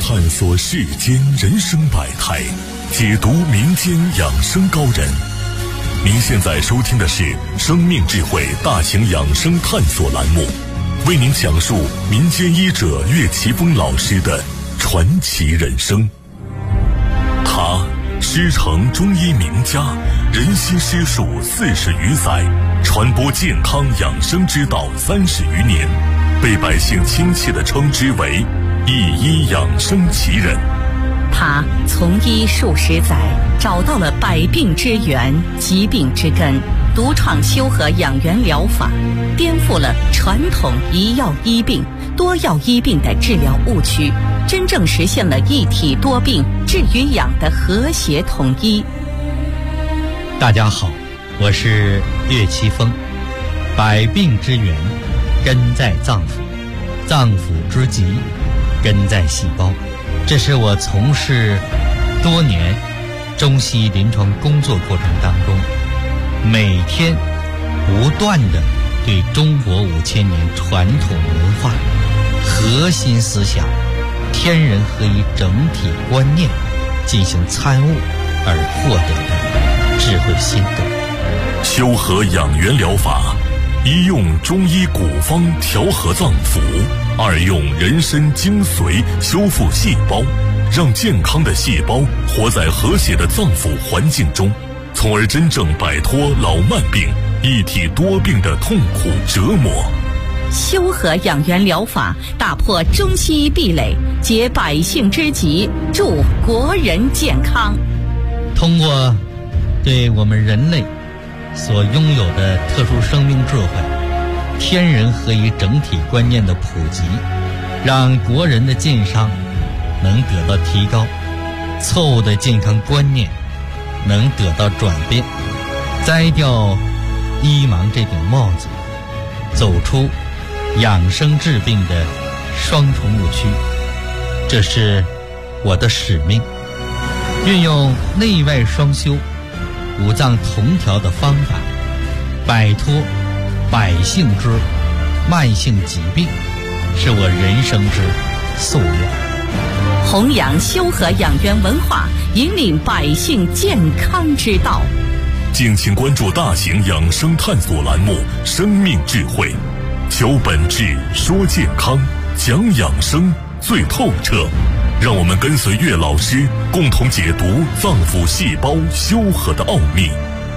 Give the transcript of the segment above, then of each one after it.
探索世间人生百态，解读民间养生高人。您现在收听的是生命智慧大型养生探索栏目，为您讲述民间医者岳奇峰老师的传奇人生。他师承中医名家，人心师术40余载，传播健康养生之道30余年，被百姓亲切地称之为一医养生奇人。 他从医数十载，找到了百病之源、疾病之根，独创修和养元疗法，颠覆了传统一药医病、多药医病的治疗误区，真正实现了一体多病、治与养的和谐统一。 大家好，我是岳奇峰。百病之源根在脏腑，脏腑之疾根在细胞。这是我从事多年中西医临床工作过程当中，每天不断地对中国5000年传统文化核心思想天人合一整体观念进行参悟而获得的智慧心得。 修和养元疗法，一用中医古方调和脏腑，二用人参精髓修复细胞，让健康的细胞活在和谐的脏腑环境中，从而真正摆脱老慢病、一体多病的痛苦折磨。 修和养元疗法打破中西医壁垒，解百姓之急，助国人健康。 通过对我们人类所拥有的特殊生命智慧、天人合一整体观念的普及，让国人的健康能得到提高，错误的健康观念能得到转变，摘掉医盲这顶帽子，走出养生治病的双重误区。这是我的使命，运用内外双修、五脏同调的方法，摆脱百姓之慢性疾病，是我人生之夙愿。 弘扬修和养元文化，引领百姓健康之道。 敬请关注大型养生探索栏目《生命智慧》，求本质，说健康，讲养生最透彻。让我们跟随岳老师，共同解读脏腑细胞修和的奥秘。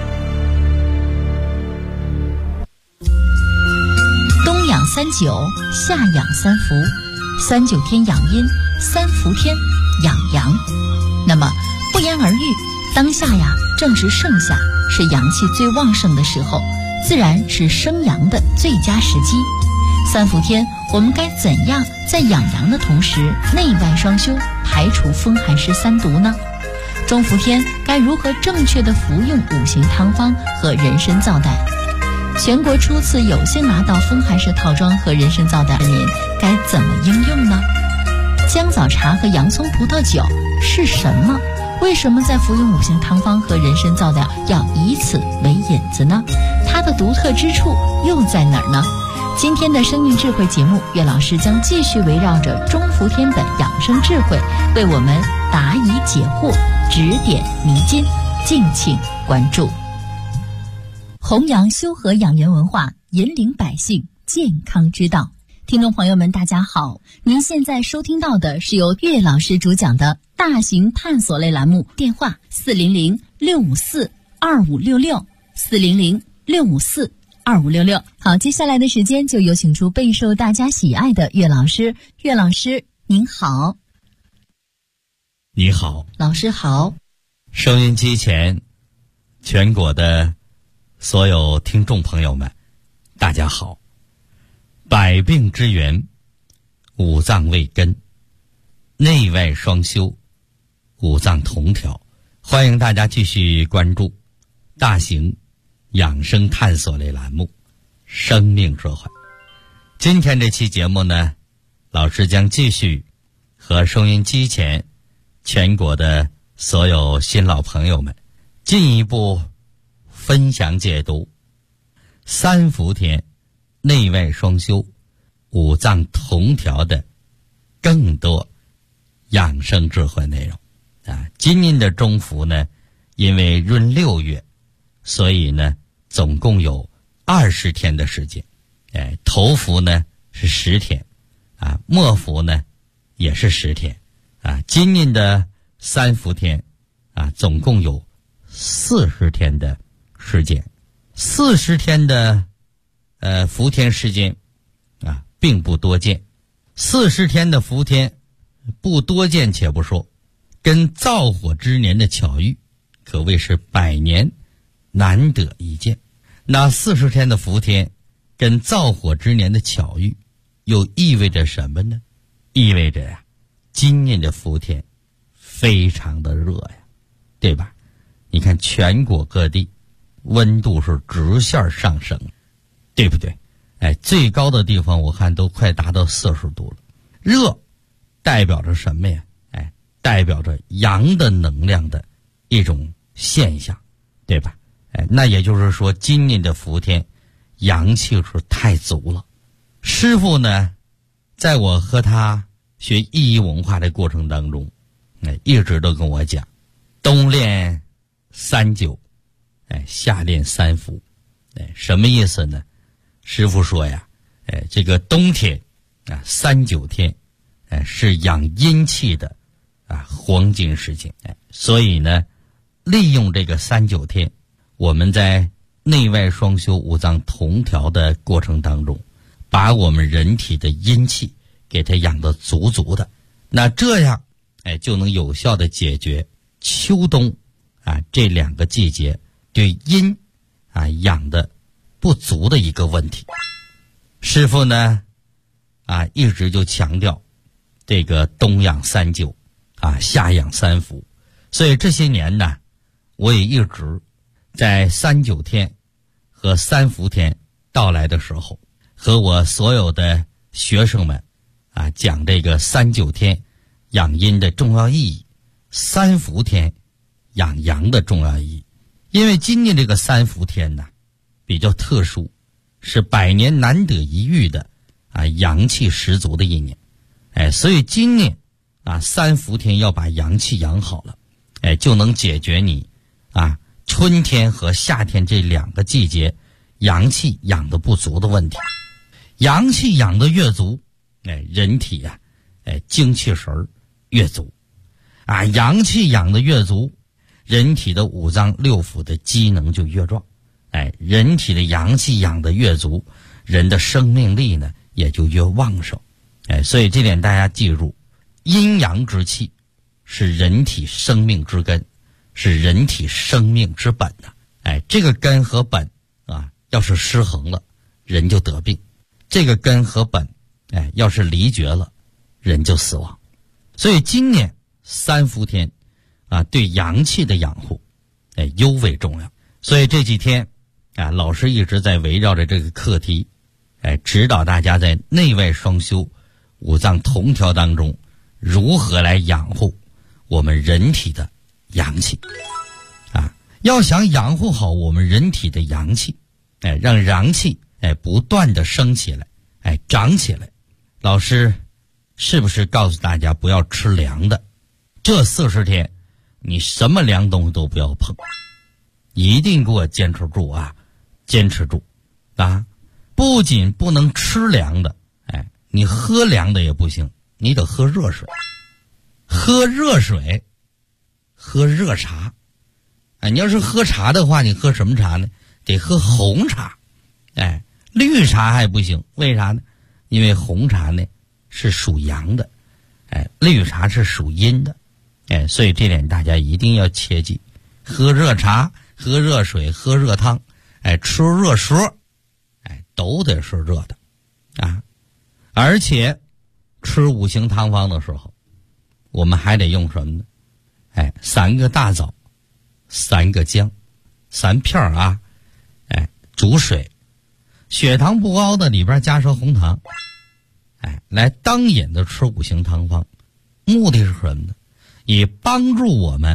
冬养39，夏养3伏，39天养阴，3伏天养阳。那么不言而喻，当下呀正值盛夏，是阳气最旺盛的时候，自然是生阳的最佳时机。3伏天我们该怎样在养阳的同时内外双修，排除风寒湿3毒呢？中伏天该如何正确的服用5行汤方和人参皂苷？全国初次有幸拿到风寒湿套装和人参皂苷的您该怎么应用呢？姜枣茶和洋葱葡萄酒是什么？为什么在服用5行汤方和人参皂苷要以此为引子呢？它的独特之处又在哪儿呢？今天的生命智慧节目，岳老师将继续围绕着中伏天的养生智慧，为我们答疑解惑，指点迷津，敬请关注。弘扬修和养元文化，引领百姓健康之道。听众朋友们大家好，您现在收听到的是由岳老师主讲的大型探索类栏目，电话400-654-2566 400-654-2566。好，接下来的时间就有请出备受大家喜爱的岳老师。岳老师您好。 你好， 老师好。 收音机前全国的所有听众朋友们大家好。百病之源，五脏为根，内外双修，五脏同调。欢迎大家继续关注大型养生探索类栏目生命智慧。今天这期节目呢，老师将继续和收音机前全国的所有新老朋友们进一步分享解读3伏天内外双修、五脏同调的更多养生智慧内容啊。今年的中伏呢，因为闰6月，所以呢总共有20天的时间。头伏呢是10天啊，末伏呢也是10天啊。今年的3伏天啊，总共有40天的时间。40天的伏天时间啊，并不多见。40天的伏天不多见且不说，跟灶火之年的巧遇可谓是100年难得一见。那40天的伏天跟灶火之年的巧遇又意味着什么呢？意味着呀，今年的伏天非常的热呀，对吧？你看全国各地温度是直线上升，对不对？最高的地方我看都快达到40度了。热代表着什么呀？代表着阳的能量的一种现象，对吧？那也就是说今年的伏天阳气是太足了。师父呢，在我和他学意义文化的过程当中，一直都跟我讲，冬练3九，夏练3伏。什么意思呢？师父说呀，这个冬天啊3九天，是养阴气的黄金时间。所以呢，利用这个3九天，我们在内外双修五脏同调的过程当中，把我们人体的阴气给它养得足足的，那这样就能有效的解决秋冬这2个季节对阴养的不足的一个问题。师父呢一直就强调这个冬养3九夏养3伏。所以这些年呢，我也一直在3九天和3伏天到来的时候，和我所有的学生们讲这个3九天养阴的重要意义，3伏天养阳的重要意义。因为今年这个3伏天呢比较特殊，是100年难得一遇的阳气十足的一年。所以今年3伏天要把阳气养好了，就能解决你春天和夏天这2个季节阳气养得不足的问题。阳气养得越足，人体精气神越足阳气养得越足，人体的5脏6腑的机能就越壮。人体的阳气养得越足，人的生命力呢也就越旺盛。所以这点大家记住，阴阳之气是人体生命之根，是人体生命之本的。这个根和本要是失衡了，人就得病；这个根和本要是离绝了，人就死亡。所以今年3伏天对阳气的养护尤为重要。所以这几天老师一直在围绕着这个课题指导大家在内外双修五脏同调当中如何来养护我们人体的阳气要想养护好我们人体的阳气，让阳气不断的升起来长起来，老师是不是告诉大家不要吃凉的？这40天你什么凉东西都不要碰，一定给我坚持住坚持住不仅不能吃凉的，你喝凉的也不行，你得喝热水。喝热水，喝热茶。你要是喝茶的话，你喝什么茶呢？得喝红茶。绿茶还不行，为啥呢？因为红茶呢是属阳的，绿茶是属阴的。所以这点大家一定要切记，喝热茶，喝热水，喝热汤，吃热食，都得是热的而且吃5行汤方的时候，我们还得用什么呢？3个大枣，3个姜，3片煮水，血糖不高的里边加上红糖来当饮的吃5行汤方。目的是什么呢？以帮助我们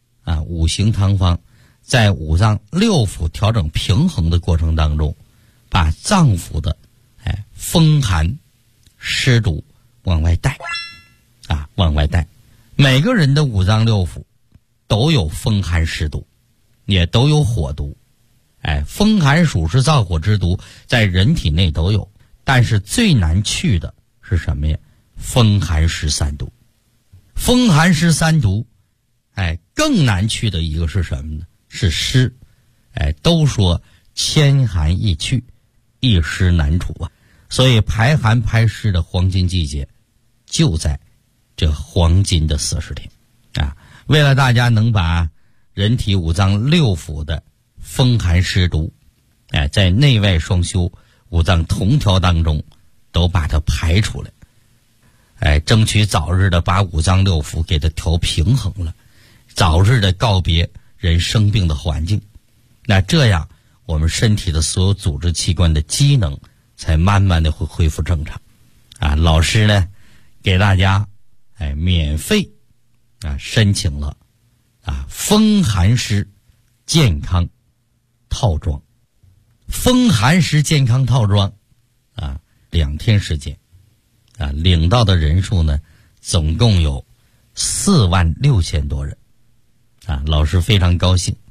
5行汤方在5脏6腑调整平衡的过程当中，把脏腑的风寒湿毒往外带往外带。 每个人的五脏六腑都有风寒湿毒，也都有火毒。风寒暑是燥火之毒，在人体内都有，但是最难去的是什么呀？风寒湿三毒。风寒湿三毒，更难去的一个是什么呢？是湿。都说千寒易去，一湿难除啊。所以排寒排湿的黄金季节就在这黄金的40天啊。为了大家能把人体五脏六腑的风寒湿毒在内外双修五脏同调当中都把它排出来，争取早日的把五脏六腑给它调平衡了，早日的告别人生病的环境。那这样我们身体的所有组织器官的机能才慢慢的会恢复正常啊。老师呢给大家免费申请了风寒湿健康套装。风寒湿健康套装2天时间领到的人数呢总共有46000多人老师非常高兴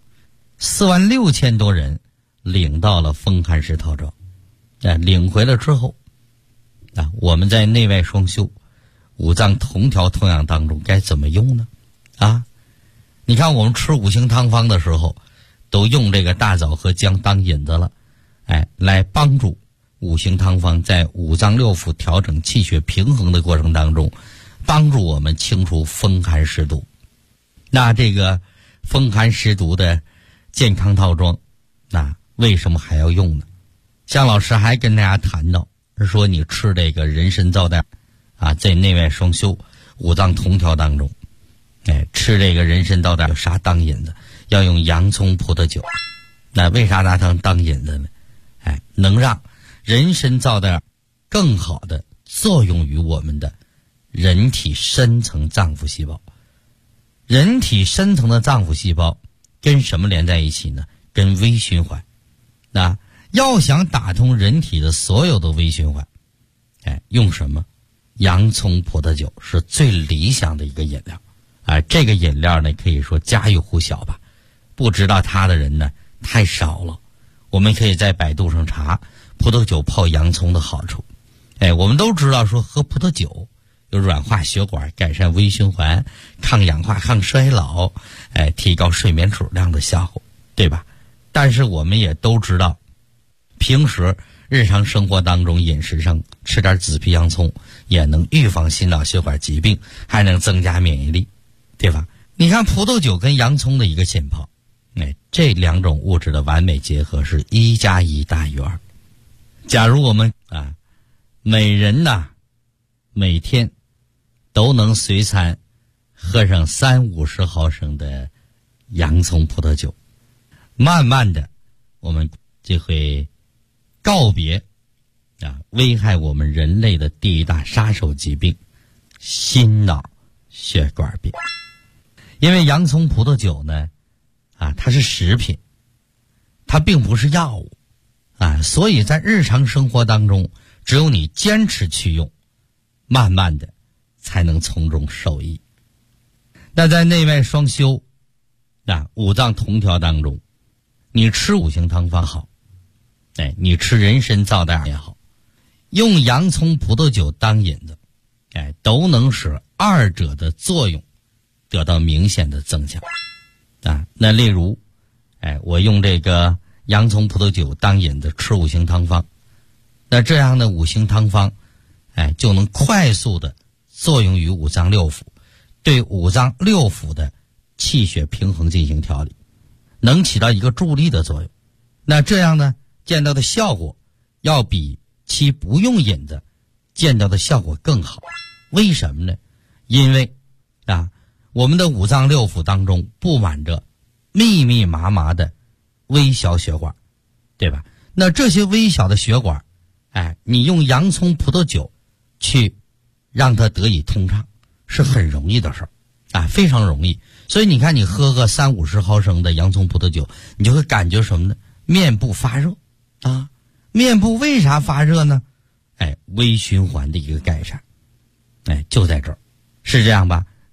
，46000多人领到了风寒湿套装。领回来之后我们在内外双修五脏同调同养当中该怎么用呢？你看我们吃五行汤方的时候都用这个大枣和姜当引子了，来帮助五行汤方在五脏六腑调整气血平衡的过程当中，帮助我们清除风寒湿毒。那这个风寒湿毒的健康套装，那为什么还要用呢？向老师还跟大家谈到，说你吃这个人参皂带在内外双修五脏同调当中，吃这个人参皂带有啥当引子？要用洋葱葡萄酒。那为啥拿它当引子呢？能让人参皂带更好的作用于我们的人体深层脏腑细胞。人体深层的脏腑细胞跟什么连在一起呢？跟微循环。那要想打通人体的所有的微循环，用什么？洋葱葡萄酒是最理想的一个饮料。这个饮料呢可以说家喻户晓吧，不知道它的人呢太少了。我们可以在百度上查葡萄酒泡洋葱的好处。我们都知道说喝葡萄酒有软化血管、改善微循环、抗氧化、抗衰老，提高睡眠质量的效果，对吧？但是我们也都知道，平时日常生活当中饮食上吃点紫皮洋葱也能预防心脑血管疾病，还能增加免疫力，对吧？你看葡萄酒跟洋葱的一个浸泡，这两种物质的完美结合是1+1大于2。假如我们每人每天都能随餐喝上30-50毫升的洋葱葡萄酒，慢慢的我们就会告别危害我们人类的第一大杀手疾病——心脑血管病。因为洋葱葡萄酒呢它是食品，它并不是药物所以在日常生活当中，只有你坚持去用，慢慢的才能从中受益。那在内外双修五脏同调当中，你吃五行汤方好，你吃人参皂带也好，用洋葱葡萄酒当引子，都能使二者的作用得到明显的增强那例如我用这个洋葱葡萄酒当引子吃五行汤方，那这样的五行汤方就能快速的作用于五脏六腑，对五脏六腑的气血平衡进行调理，能起到一个助力的作用。那这样呢见到的效果要比其不用引子见到的效果更好。为什么呢？因为我们的五脏六腑当中布满着密密麻麻的微小血管，对吧？那这些微小的血管你用洋葱葡萄酒去让它得以通畅是很容易的事儿非常容易。所以你看，你喝个30-50毫升的洋葱葡萄酒，你就会感觉什么呢？面部发热面部为啥发热呢？微循环的一个改善就在这儿，是这样吧？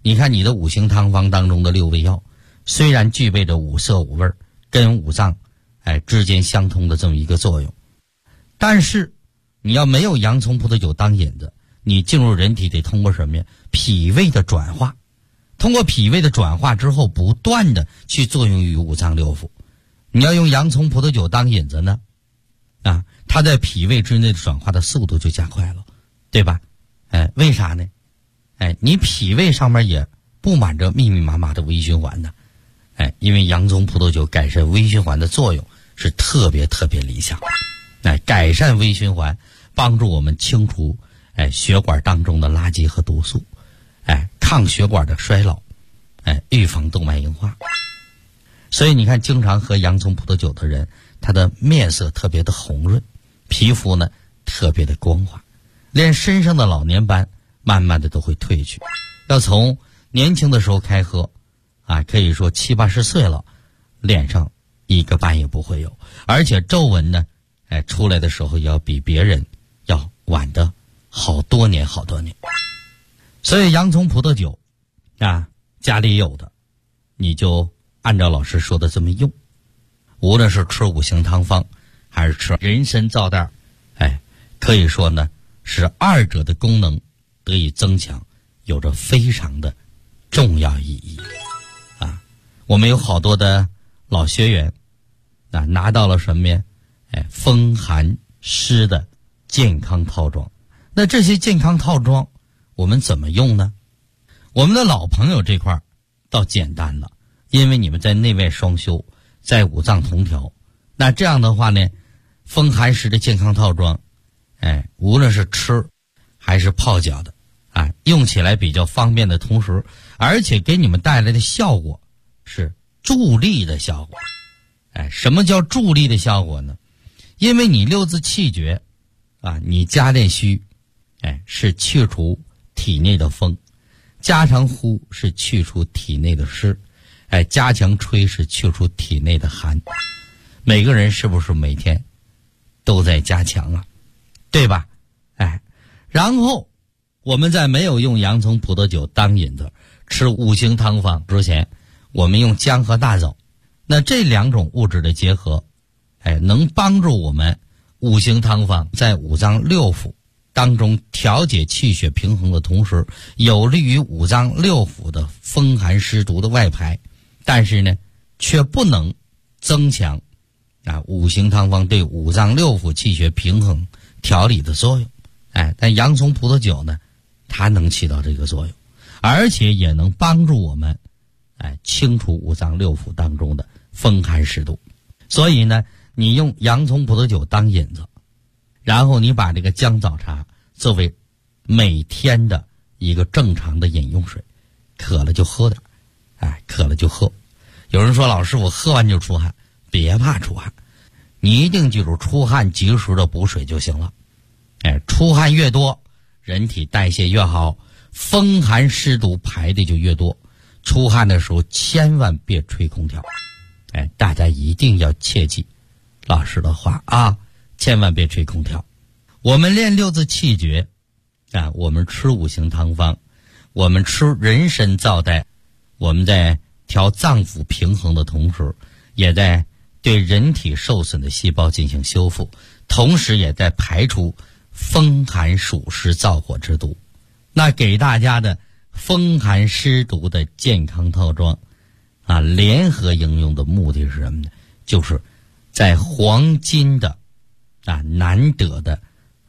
你看你的五行汤方当中的6味药，虽然具备着五色五味跟五脏之间相通的这么一个作用，但是你要没有洋葱葡萄酒当引子，你进入人体得通过什么呀？脾胃的转化，通过脾胃的转化之后，不断的去作用于五脏六腑。你要用洋葱葡萄酒当引子呢，它在脾胃之内的转化的速度就加快了，对吧？为啥呢？你脾胃上面也布满着密密麻麻的微循环呢。因为洋葱葡萄酒改善微循环的作用是特别特别理想的。改善微循环，帮助我们清除血管当中的垃圾和毒素，抗血管的衰老，预防动脉硬化。所以你看，经常喝洋葱葡萄酒的人，他的面色特别的红润，皮肤呢特别的光滑，连身上的老年斑慢慢的都会褪去。要从年轻的时候开喝，可以说70、80岁了，脸上一个斑也不会有，而且皱纹呢，出来的时候也要比别人要晚的好多年。所以洋葱葡萄酒家里有的，你就按照老师说的这么用，无论是吃五行汤方还是吃人参皂袋，可以说呢是二者的功能得以增强，有着非常的重要意义。我们有好多的老学员拿到了什么呀？风寒湿的健康套装。那这些健康套装我们怎么用呢？我们的老朋友这块倒简单了，因为你们在内外双修，在五脏同调。那这样的话呢，风寒湿的健康套装，无论是吃还是泡脚的，用起来比较方便的同时，而且给你们带来的效果是助力的效果。什么叫助力的效果呢？因为你六字气诀你加练虚，是去除体内的风；加长呼是去除体内的湿；加强吹是去除体内的寒。每个人是不是每天都在加强啊？对吧？然后我们在没有用洋葱葡萄酒当引子，吃五行汤方之前，我们用姜和大枣。那这两种物质的结合，能帮助我们五行汤方在五脏六腑当中调节气血平衡的同时，有利于五脏六腑的风寒湿毒的外排，但是呢却不能增强五行汤方对五脏六腑气血平衡调理的作用。但洋葱葡萄酒呢，它能起到这个作用，而且也能帮助我们清除五脏六腑当中的风寒湿毒。所以呢，你用洋葱葡萄酒当引子，然后你把这个姜枣茶作为每天的一个正常的饮用水，渴了就喝点，渴了就喝。有人说，老师我喝完就出汗，别怕出汗，你一定记住出汗及时的补水就行了。出汗越多，人体代谢越好，风寒湿毒排的就越多。出汗的时候千万别吹空调，大家一定要切记老师的话千万别吹空调。我们练六字气诀我们吃五行汤方，我们吃人参皂袋，我们在调脏腑平衡的同时，也在对人体受损的细胞进行修复，同时也在排除风寒暑湿燥火之毒。那给大家的风寒湿毒的健康套装联合应用的目的是什么呢？就是在黄金的难得的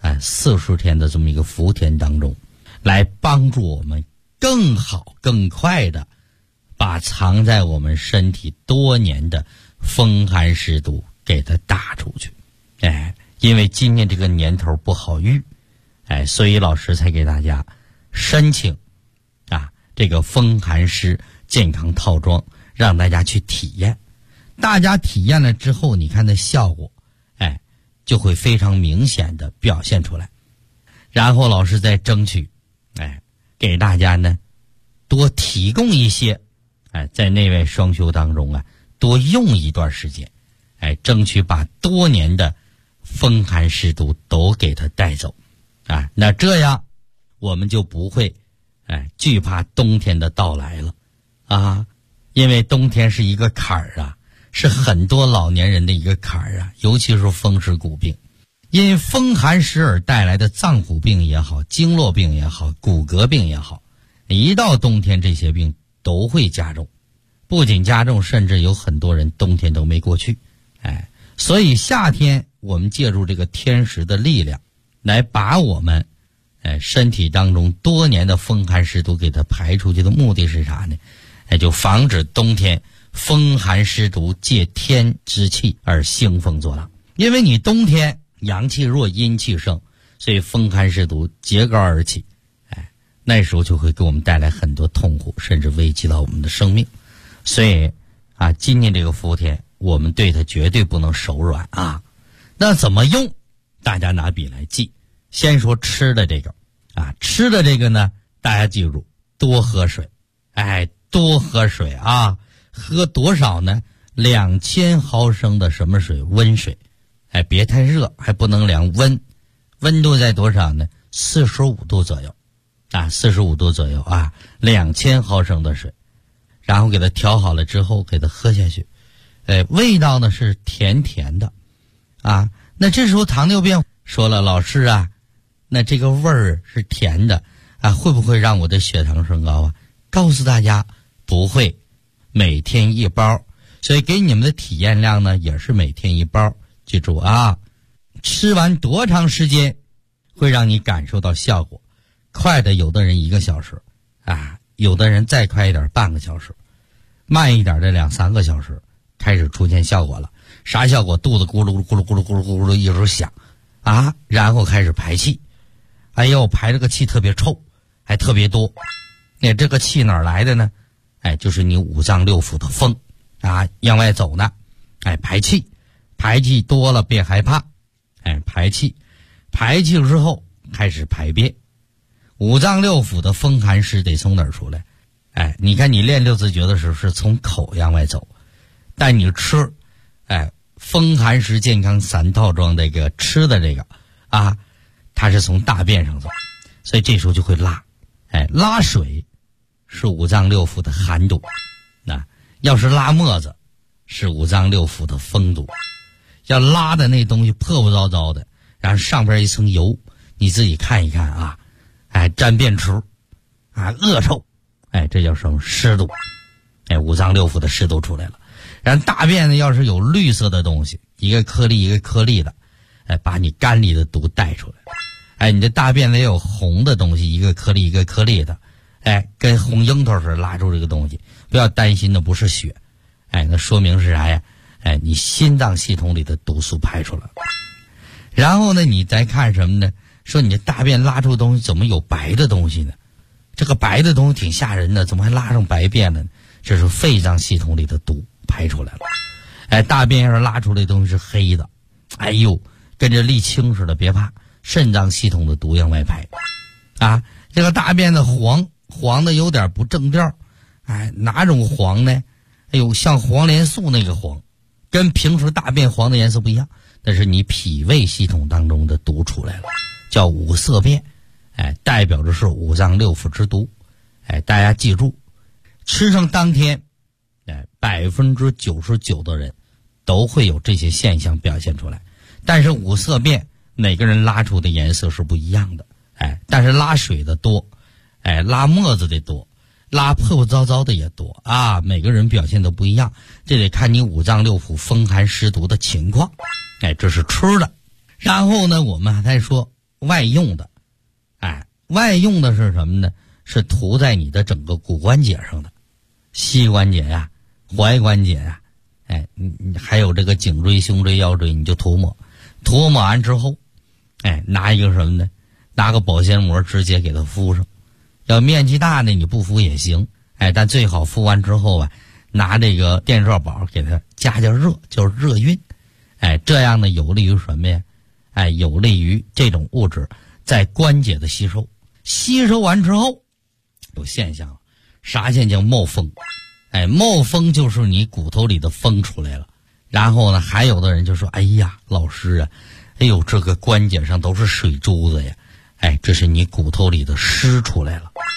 40天的这么一个伏天当中，来帮助我们更好更快的把藏在我们身体多年的风寒湿毒给它打出去。因为今年这个年头不好遇，所以老师才给大家申请这个风寒湿健康套装，让大家去体验。大家体验了之后，你看那效果就会非常明显的表现出来。然后老师再争取给大家呢多提供一些在内外双修当中多用一段时间，争取把多年的风寒湿毒都给它带走那这样我们就不会惧怕冬天的到来了啊，因为冬天是一个坎儿啊，是很多老年人的一个坎儿啊，尤其是风湿骨病，因风寒湿而带来的脏腑病也好，经络病也好，骨骼病也好，一到冬天这些病都会加重，不仅加重，甚至有很多人冬天都没过去。所以夏天我们借助这个天时的力量来把我们身体当中多年的风寒湿毒给它排出去的目的是啥呢？就防止冬天风寒湿毒借天之气而兴风作浪。因为你冬天阳气弱，阴气盛，所以风寒湿毒揭竿而起，那时候就会给我们带来很多痛苦，甚至危及到我们的生命。所以今年这个伏天我们对它绝对不能手软啊。那怎么用？大家拿笔来记。先说吃的这个吃的这个呢，大家记住多喝水，多喝水啊。喝多少呢？2000毫升的什么水？温水，别太热，还不能凉温，温度在多少呢？45度左右，45度左右2000毫升的水，然后给它调好了之后给它喝下去，味道呢是甜甜的那这时候糖尿病说了，老师那这个味儿是甜的会不会让我的血糖升高告诉大家不会，每天1包，所以给你们的体验量呢也是每天1包。记住吃完多长时间会让你感受到效果？快的有的人1个小时有的人再快一点半个小时，慢一点的2-3个小时开始出现效果了。啥效果？肚子咕噜咕噜咕噜咕噜咕噜一直响然后开始排气，排这个气特别臭，还特别多。这个气哪儿来的呢？就是你五脏六腑的风往外走呢。排气多了别害怕，排气之后开始排便。五脏六腑的风寒湿得从哪儿出来？你看你练六字诀的时候是从口往外走，但你吃风寒湿健康3套装这个吃的这个它是从大便上走，所以这时候就会拉。拉水是五脏六腑的寒毒，要是拉沫子是五脏六腑的风毒。要拉的那东西破破糟糟的，然后上边一层油，你自己看一看沾便池恶臭，这叫什么？湿毒。五脏六腑的湿毒出来了。然后大便呢要是有绿色的东西，一个颗粒一个颗粒的，把你肝里的毒带出来。你的大便呢也有红的东西，一个颗粒一个颗粒的，跟红樱桃似的拉出这个东西。不要担心的不是血，那说明是啥呀？你心脏系统里的毒素排出来了。然后呢你再看什么呢？说你的大便拉出的东西怎么有白的东西呢？这个白的东西挺吓人的，怎么还拉上白便了呢？这是肺脏系统里的毒排出来了。大便要是拉出来的东西是黑的，跟着沥青似的，别怕，肾脏系统的毒往外排。这个大便的黄的有点不正调，哪种黄呢？像黄连素那个黄，跟平时大便黄的颜色不一样，但是你脾胃系统当中的毒出来了，叫五色便，代表着是五脏六腑之毒。大家记住，吃上当天99%的人都会有这些现象表现出来。但是五色便每个人拉出的颜色是不一样的，但是拉水的多，拉沫子的多，拉破破糟糟的也多每个人表现都不一样，这得看你五脏六腑风寒湿毒的情况。这是吃的。然后呢我们还说外用的，外用的是什么呢？是涂在你的整个骨关节上的，膝关节踝关节还有这个颈椎胸椎腰椎，你就涂抹完之后拿一个什么呢？拿个保鲜膜直接给它敷上。要面积大呢你不敷也行，但最好敷完之后拿这个电热宝给它加热，就是热晕。这样呢有利于什么呀？有利于这种物质在关节的吸收。吸收完之后有现象了，啥现象？冒风。冒风就是你骨头里的风出来了。然后呢还有的人就说，老师这个关节上都是水珠子呀。这是你骨头里的湿出来了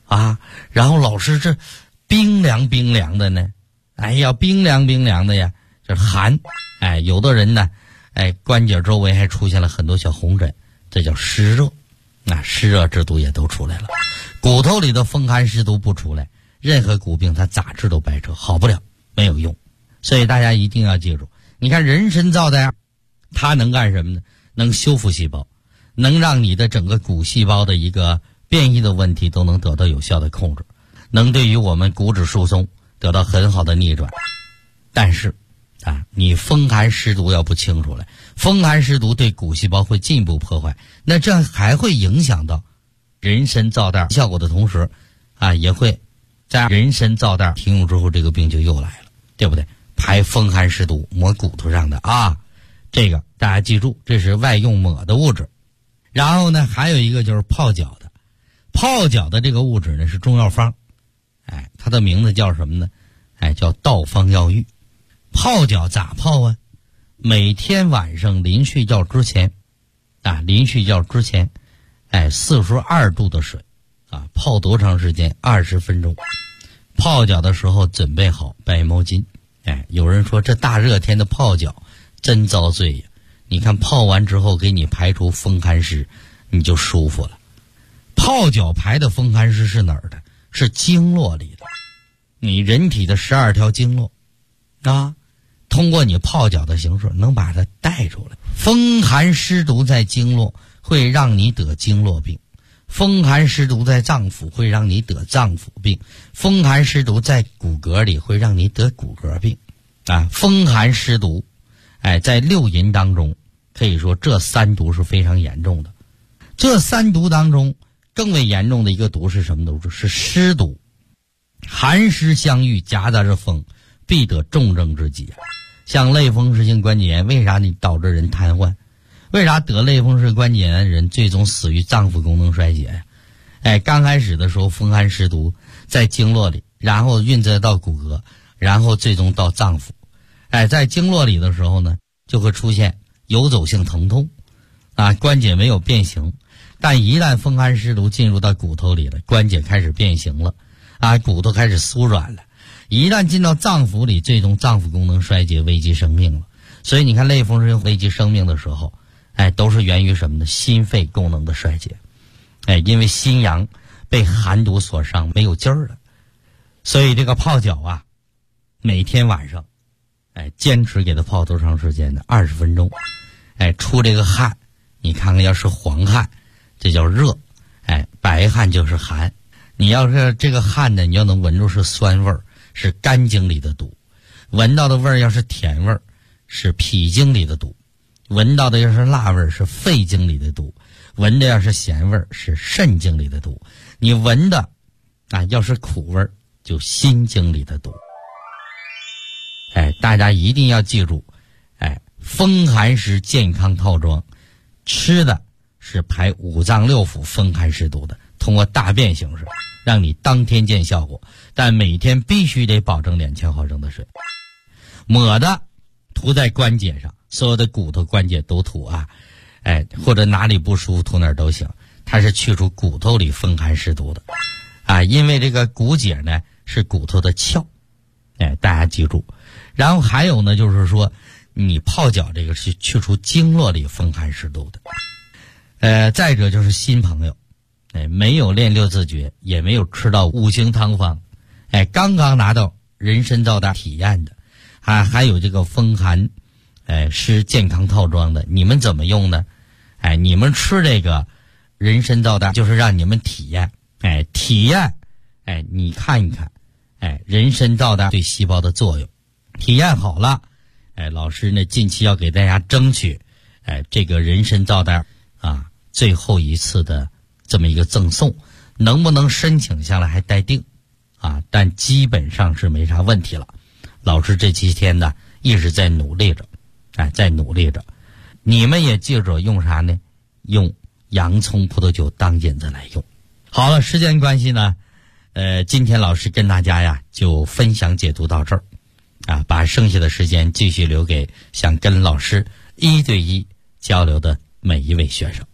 啊，然后老师这冰凉冰凉的呢，哎呀，冰凉冰凉的呀，这寒。哎，有的人呢，哎，关节周围还出现了很多小红疹，这叫湿热。那湿热之毒也都出来了，骨头里的风寒湿毒不出来，任何骨病它咋治都白扯，好不了，没有用。所以大家一定要记住，你看人参皂苷，它能干什么呢？能修复细胞，能让你的整个骨细胞的一个变异的问题都能得到有效的控制，能对于我们骨质疏松得到很好的逆转。但是啊，你风寒湿毒要不清楚了，风寒湿毒对骨细胞会进一步破坏，那这样还会影响到人参皂苷效果的同时啊，也会在人参皂苷停用之后，这个病就又来了，对不对？排风寒湿毒抹骨头上的啊，这个大家记住，这是外用抹的物质。然后呢，还有一个就是泡脚的，泡脚的这个物质呢是中药方，哎，它的名字叫什么呢？哎，叫道方药浴。泡脚咋泡啊？每天晚上临睡觉之前啊，临睡觉之前，哎，42度的水啊，泡多长时间？20分钟。泡脚的时候准备好白毛巾。哎，有人说这大热天的泡脚真遭罪呀！你看泡完之后给你排除风寒湿，你就舒服了。泡脚排的风寒湿是哪儿的？是经络里的。你人体的12条经络啊，通过你泡脚的形式能把它带出来。风寒湿毒在经络会让你得经络病，风寒湿毒在脏腑会让你得脏腑病，风寒湿毒在骨骼里会让你得骨骼病啊。风寒湿毒哎，在六淫当中可以说这3毒是非常严重的。这3毒当中更为严重的一个毒是什么毒？是湿毒。寒湿相遇，夹杂着风，必得重症之疾。像类风湿性关节炎，为啥你导致人瘫痪？为啥得类风湿关节炎的人最终死于脏腑功能衰竭呀？哎，刚开始的时候风寒湿毒在经络里，然后运载到骨骼，然后最终到脏腑。哎，在经络里的时候呢，就会出现游走性疼痛啊，关节没有变形。但一旦风寒湿毒进入到骨头里了，关节开始变形了啊，骨头开始酥软了。一旦进到脏腑里，最终脏腑功能衰竭，危及生命了。所以你看类风湿危及生命的时候，哎，都是源于什么呢？心肺功能的衰竭。哎，因为心阳被寒毒所伤，没有劲儿了。所以这个泡脚啊，每天晚上哎，坚持给它泡多长时间呢？20分钟。哎，出这个汗，你看看，要是黄汗这叫热，哎，白汗就是寒。你要是这个汗呢，你要能闻出是酸味儿，是肝经里的毒；闻到的味儿要是甜味儿，是脾经里的毒；闻到的要是辣味儿，是肺经里的毒；闻的要是咸味儿，是肾经里的毒；你闻的啊要是苦味儿，就心经里的毒。哎，大家一定要记住，哎，风寒湿健康套装，吃的是排5脏6腑风寒湿毒的，通过大便形式让你当天见效果，但每天必须得保证2000毫升的水。抹的涂在关节上，所有的骨头关节都涂啊，哎，或者哪里不舒服涂哪儿都行，它是去除骨头里风寒湿毒的啊，因为这个骨节呢是骨头的鞘，哎，大家记住。然后还有呢，就是说你泡脚这个是去除经络里风寒湿毒的。再者就是新朋友，哎，没有练6字诀，也没有吃到5行汤方，哎，刚刚拿到人参皂苷体验的，还有这个风寒湿健康套装的，你们怎么用呢？哎，你们吃这个人参皂苷就是让你们体验，哎，体验，哎，你看一看，哎，人参皂苷对细胞的作用，体验好了，哎，老师呢近期要给大家争取，哎，这个人参皂苷啊最后一次的这么一个赠送，能不能申请下来还待定啊，但基本上是没啥问题了。老师这几天呢一直在努力着，哎，在努力着。你们也记着用啥呢？用洋葱葡萄酒当引子来用。好了，时间关系呢，今天老师跟大家呀就分享解读到这儿，啊，把剩下的时间继续留给想跟老师1对1交流的每一位学生。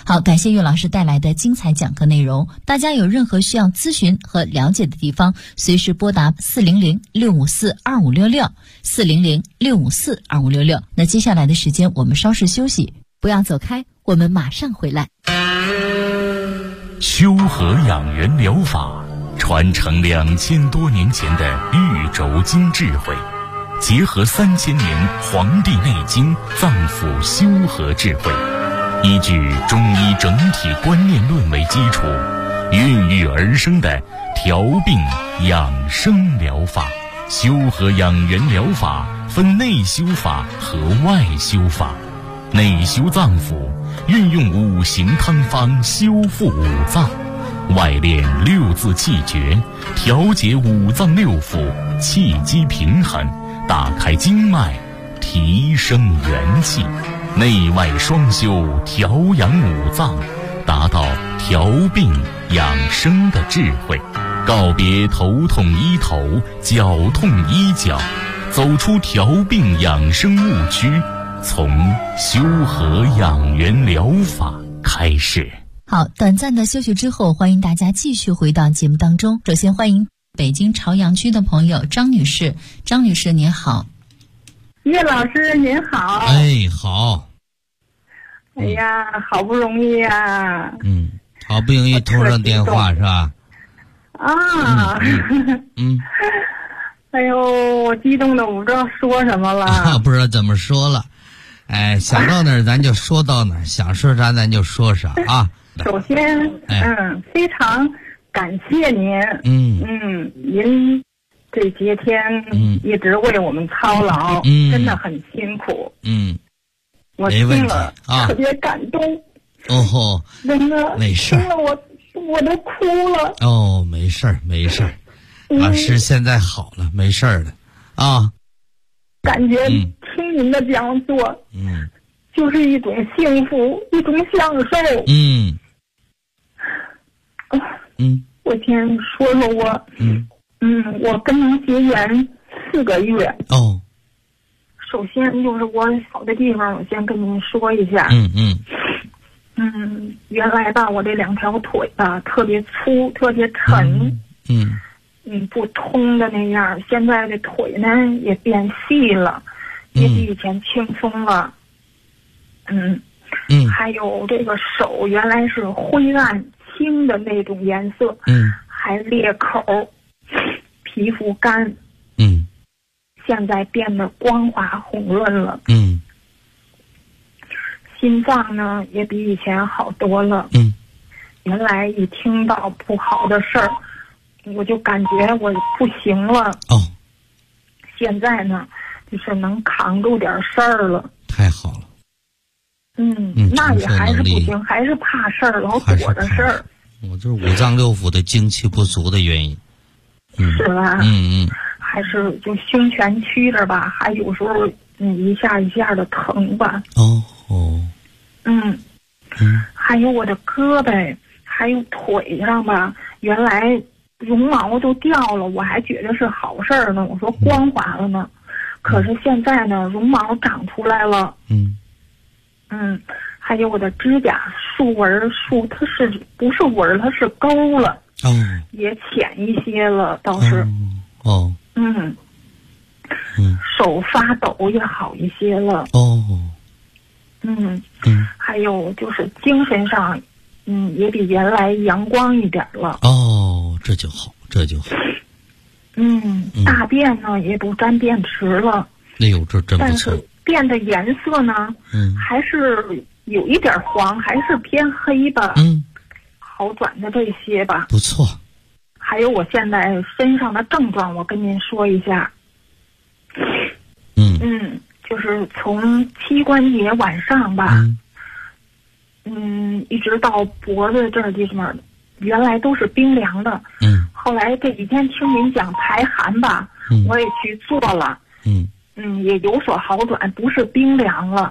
好，感谢岳老师带来的精彩讲课内容。大家有任何需要咨询和了解的地方，随时拨打400-654-2566，400-654-2566。那接下来的时间我们稍事休息，不要走开，我们马上回来。 修和养元疗法传承2000多年前的玉轴经智慧，结合3000年《黄帝内经》脏腑修和智慧，依据中医整体观念论为基础，孕育而生的调病养生疗法。修和养元疗法分内修法和外修法。内修脏腑，运用5行汤方修复5脏；外练6字气诀，调节5脏6腑，气机平衡，打开经脉，提升元气。内外双修，调养5脏，达到调病养生的智慧。告别头痛医头，脚痛医脚，走出调病养生误区，从修和养元疗法开始。 好，短暂的休息之后，欢迎大家继续回到节目当中。首先欢迎北京朝阳区的朋友张女士。张女士您好。 岳老师您好。 哎，好。 哎呀，好不容易呀。 好不容易通上电话是吧？ 啊。哎呦，我激动的我不知道说什么了。 不知道怎么说了。哎，想到哪儿咱就说到哪儿，想说啥咱就说啥啊。 首先，非常感谢您。您这些天一直为我们操劳，真的很辛苦。我听了特别感动。 哦吼， 真的， 没事， 听了我都哭了。 哦，没事儿，老师现在好了，没事儿了啊。 感觉听您的讲座，就是一种幸福，一种享受。我先说说我，我跟您结缘4个月。哦。首先就是我好的地方，我先跟您说一下。原来吧，我这2条腿吧特别粗，特别沉。不通的那样。现在这腿呢也变细了，也比以前轻松了。还有这个手原来是灰暗青的那种颜色，还裂口，皮肤干，现在变得光滑红润了。心脏呢也比以前好多了。原来一听到不好的事儿，我就感觉我不行了。现在呢就是能扛住点事儿了。 太好了。 那也还是不行，还是怕事儿，老躲着事儿。 我就是5脏6腑的精气不足的原因。 是吧？还是就胸前区这吧，还有时候一下一下的疼吧。还有我的胳膊还有腿上吧，原来绒毛都掉了，我还觉得是好事儿呢，我说光滑了呢。可是现在呢，绒毛长出来了。还有我的指甲竖纹它是不是纹，它是沟了。也浅一些了，倒是。手发抖也好一些了。还有就是精神上，也比原来阳光一点了。 这就好。 大便呢也不沾便池了。 这真不错。 但是便的颜色呢，还是有一点黄，还是偏黑吧。好转的这些吧。 不错。 还有我现在身上的症状，我跟您说一下。就是从膝关节往上吧，一直到脖子这儿地方，原来都是冰凉的。后来这几天听您讲排寒吧，我也去做了。也有所好转，不是冰凉了。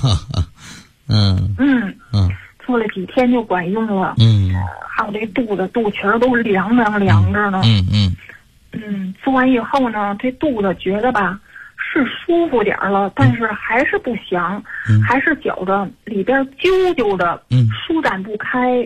做了几天就管用了。还有这肚脐儿都凉着呢。做完以后呢，这肚子觉得吧是舒服点了，但是还是不响，还是觉着里边揪揪的，舒展不开。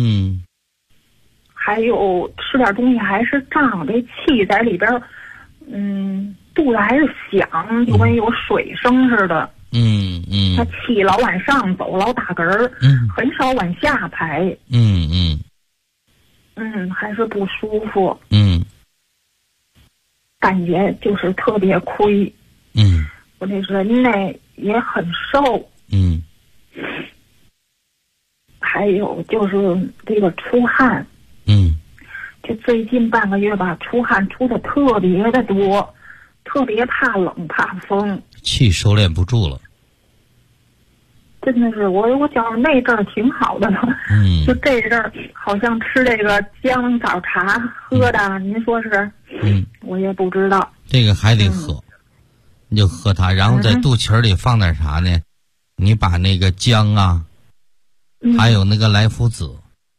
还有吃点东西还是胀，这气在里边，肚子还是响，就跟有水声似的。他气老往上走，老打嗝儿，很少往下排。还是不舒服。感觉就是特别亏。我这人呢也很瘦。还有就是这个出汗。就最近半个月吧，出汗出的特别的多，特别怕冷怕风， 气收敛不住了。 真的是我觉得那阵儿挺好的了，就这阵儿好像吃这个姜枣茶喝的，您说是？我也不知道。 这个还得喝，你就喝它，然后在肚脐里放点啥呢？你把那个姜啊，还有那个莱菔子，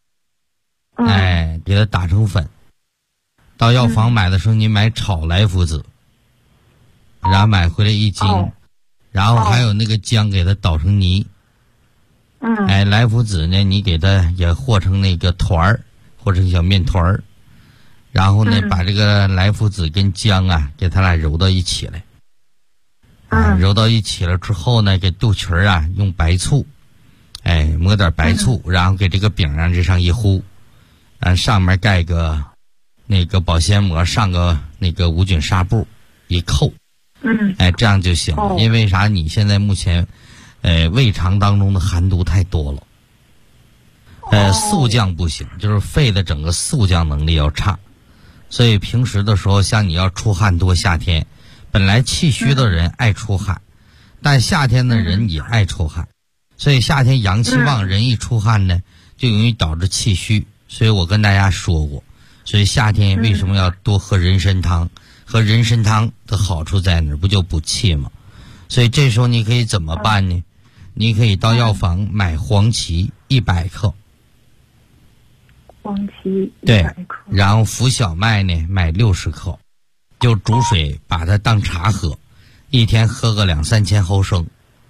给它打成粉。到药房买的时候，你买炒莱菔子，然后买回来1斤，然后还有那个姜给它捣成泥。莱菔子呢，你给它也和成那个团儿，和成小面团儿，然后呢，把这个莱菔子跟姜啊，给它俩揉到一起来。揉到一起了之后呢，给肚脐儿啊用白醋，抹点白醋，然后给这个饼上这上一糊，上面盖个那个保鲜膜，上个那个无菌纱布一扣，这样就行。因为啥？你现在目前胃肠当中的寒毒太多了，速降不行，就是肺的整个速降能力要差，所以平时的时候，像你要出汗多，夏天本来气虚的人爱出汗，但夏天的人也爱出汗，所以夏天阳气旺，人一出汗呢，就容易导致气虚。所以我跟大家说过，所以夏天为什么要多喝人参汤？喝人参汤的好处在哪儿？不就补气吗？所以这时候你可以怎么办呢？你可以到药房买黄芪100克。 黄芪对，然后浮小麦呢买60克，就煮水把它当茶喝，一天喝个2-3千毫升。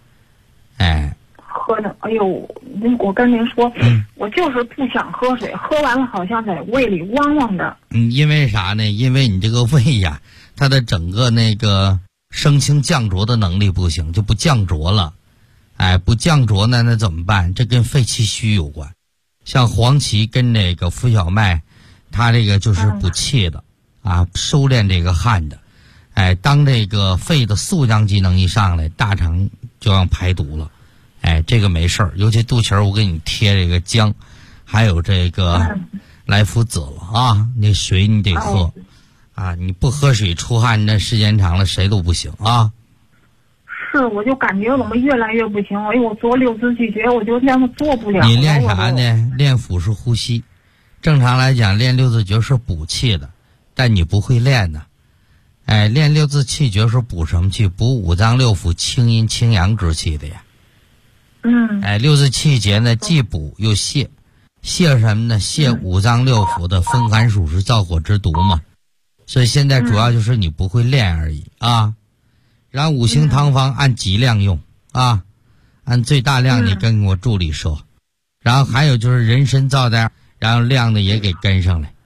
喝的，哎呦，我跟您说，我就是不想喝水，喝完了好像在胃里汪汪的。 因为啥呢？因为你这个胃呀，它的整个那个升清降浊的能力不行，就不降浊了。不降浊呢，那怎么办？这跟肺气虚有关。像黄芪跟那个浮小麦，它这个就是补气的，收敛这个汗的。当这个肺的速降机能一上来，大肠就要排毒了。这个没事儿，尤其肚脐儿，我给你贴这个姜，还有这个莱菔子了啊。那水你得喝，你不喝水出汗，那时间长了谁都不行啊。 是，我就感觉怎么越来越不行。我做6次气绝，我就这样做不了。 你练啥呢？练腹式呼吸。正常来讲，练6字诀是补气的，但你不会练呢。练6字气诀是补什么气？补五脏六腑清阴清阳之气的呀。6字气节呢，既补又泻。泻什么呢？泻五脏六腑的风寒暑湿燥火之毒嘛。所以现在主要就是你不会练而已啊。然后5行汤方按剂量用按最大量你跟我助理说。然后还有就是人参皂苷，然后量的也给跟上来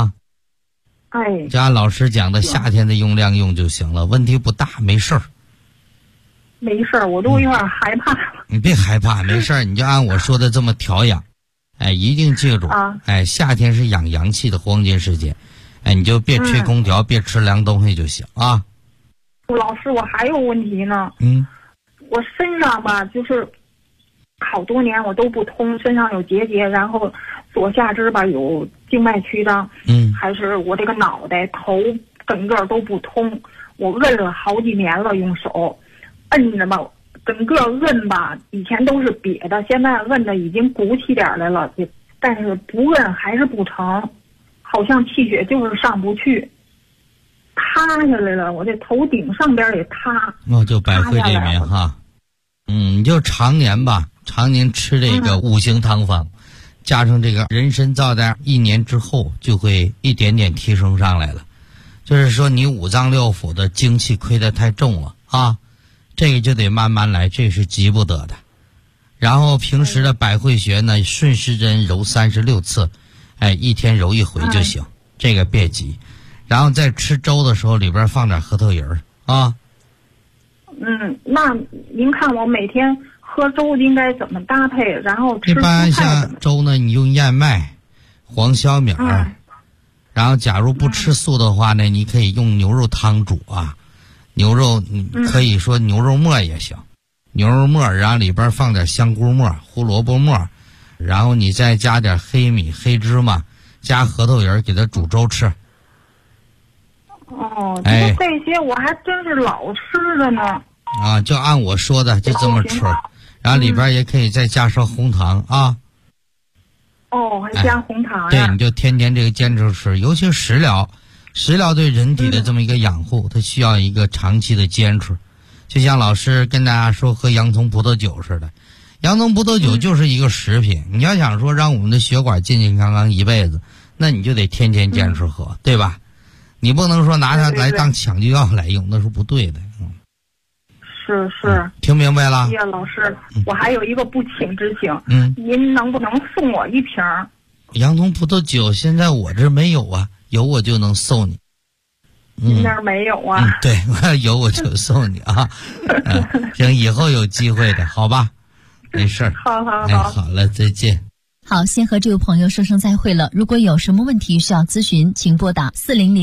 就按老师讲的夏天的用量用就行了，问题不大，没事儿。 没事儿，我都有点害怕了。 你别害怕，没事儿，你就按我说的这么调养。一定记住夏天是养阳气的黄金时间。你就别吹空调，别吃凉东西就行啊。 老师，我还有问题呢。我身上吧，就是好多年我都不通，身上有结节，然后左下肢吧有静脉曲张，还是我这个脑袋头整个都不通。我摁了好几年了，用手摁着吧，整个摁吧，以前都是瘪的，现在摁的已经鼓起点来了，但是不摁还是不成，好像气血就是上不去，塌下来了，我这头顶上边也塌。 就百会这面哈。你就常年吃这个5行汤方，加上这个人参皂苷，1年之后就会一点点提升上来了。 就是说你五脏六腑的精气亏得太重了啊，这个就得慢慢来，这是急不得的。然后平时的百会穴呢，顺时针揉36次，一天揉1回就行，这个别急。然后在吃粥的时候里边放点核桃仁儿啊。 那您看我每天喝粥应该怎么搭配？然后吃一般蔬菜像粥呢，你用燕麦、黄小米儿，然后假如不吃素的话呢，你可以用牛肉汤煮啊，牛肉可以说牛肉末也行，牛肉末然后里边放点香菇末、胡萝卜末，然后你再加点黑米、黑芝麻，加核桃仁给它煮粥吃。 这些我还真是老吃的呢。 就按我说的就这么吃，然后里边也可以再加上红糖啊。 还加红糖呀？ 对，你就天天这个坚持吃，尤其是食疗对人体的这么一个养护，它需要一个长期的坚持。就像老师跟大家说喝洋葱葡萄酒似的，洋葱葡萄酒就是一个食品，你要想说让我们的血管健健康康一辈子，那你就得天天坚持喝，对吧？你不能说拿它来当抢救药来用，那是不对的。 是， 听明白了？ 叶老师，我还有一个不请之请，您能不能送我一瓶洋葱葡萄酒？现在我这没有啊，有我就能送你。 您那儿没有啊？ 对，有我就送你啊。行，以后有机会的，好吧？没事儿。 好， 好了，再见。 好，先和这位朋友说声再会了。如果有什么问题需要咨询，请拨打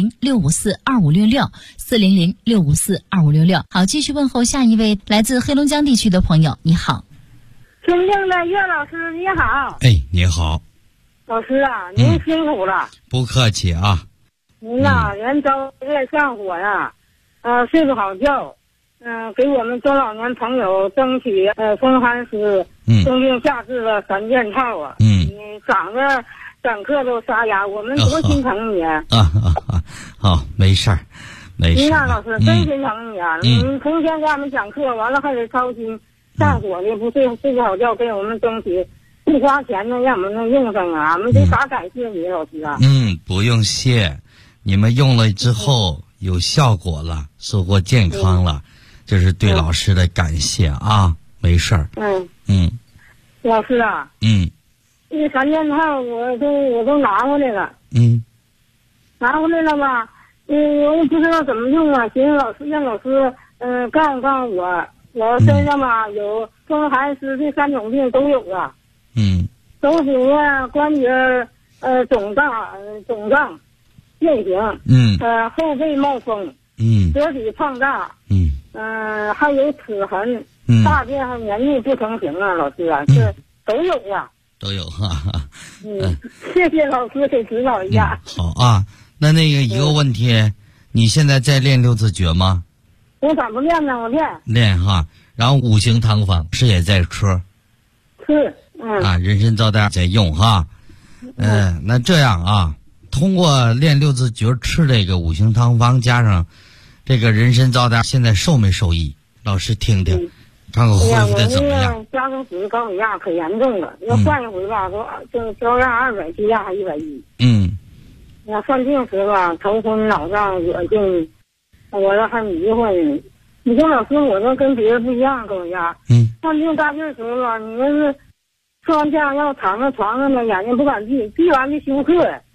400-654-2566，400-654-2566。好，继续问候下一位来自黑龙江地区的朋友。你好， 尊敬的岳老师，你好。 你好， 老师啊，您辛苦了。 不客气啊。 您呐，人早夜上火呀，睡不好觉，给我们中老年朋友争取风寒湿、冬病夏治的3件套啊。你长得整个都沙哑，我们多心疼你啊！ 好，没事儿。 您呐，老师真心疼你啊！你从前给俺们讲课，完了还得操心，上火的不睡不好觉，给我们争取不花钱的，让我们能用上啊！俺们得咋感谢你，老师啊？ 不用谢，你们用了之后有效果了，收获健康了，这是对老师的感谢啊！没事儿。 老师啊。这3件套我都拿回来了。拿回来了吧？我也不知道怎么用啊，寻思让老师告诉我，我身上吧有风寒湿这3种病都有啊。手指啊关节肿胀变形。后背冒风。舌体胖大。还有齿痕。大便和黏腻不成形啊，老师啊，这都有啊。 都有哈。 谢谢老师给指导一下。 好啊，那个一个问题，你现在在练6字诀吗？ 我咋不练呢？我练哈，然后5行汤方是也在吃。人参皂苷在用哈。那这样啊，通过练6字诀吃这个5行汤方，加上这个人参皂苷，现在受没受益？老师听听。看看恢复的怎么样？ 家中脂高血压可严重了，要换一回吧，就高压200，低压110。那犯病时吧，头昏脑胀、恶心，我这还迷糊呢。你说老师，我这跟别人不一样，高血压。犯病大病时候吧，你那是吃完架要躺在床上呢，眼睛不敢闭，闭完就休克。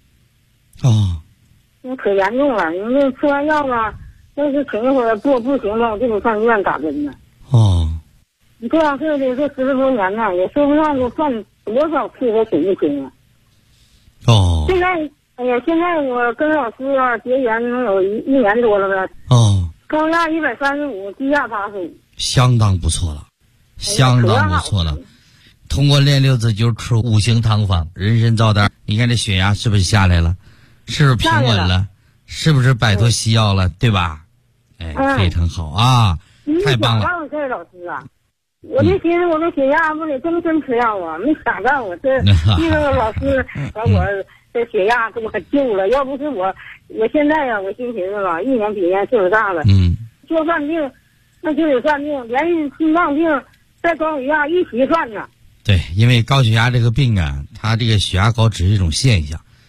那可严重了，你这吃完药吧，要是停一会儿不行吧，我就得上医院打针呢。你这样式的这10多年呢，也说不上我犯多少次我数不清了。现在我跟老师结缘能有1年多了呗。高压135，低压85， 相当不错了，相当不错了。通过练6字诀吃5行汤方，人参皂苷，你看这血压是不是下来了？是不是平稳了？是不是摆脱西药了？对吧？非常好啊，太棒了。 这老师啊。我就寻思我这血压不得真吃药啊，没想到我这个老师把我这血压给我救了，要不是我现在呀，我心寻思吧，1年比1年岁数大了，就犯病，那就得犯病，连心脏病带高血压一起犯呢。 对，因为高血压这个病啊，它这个血压高只是一种现象，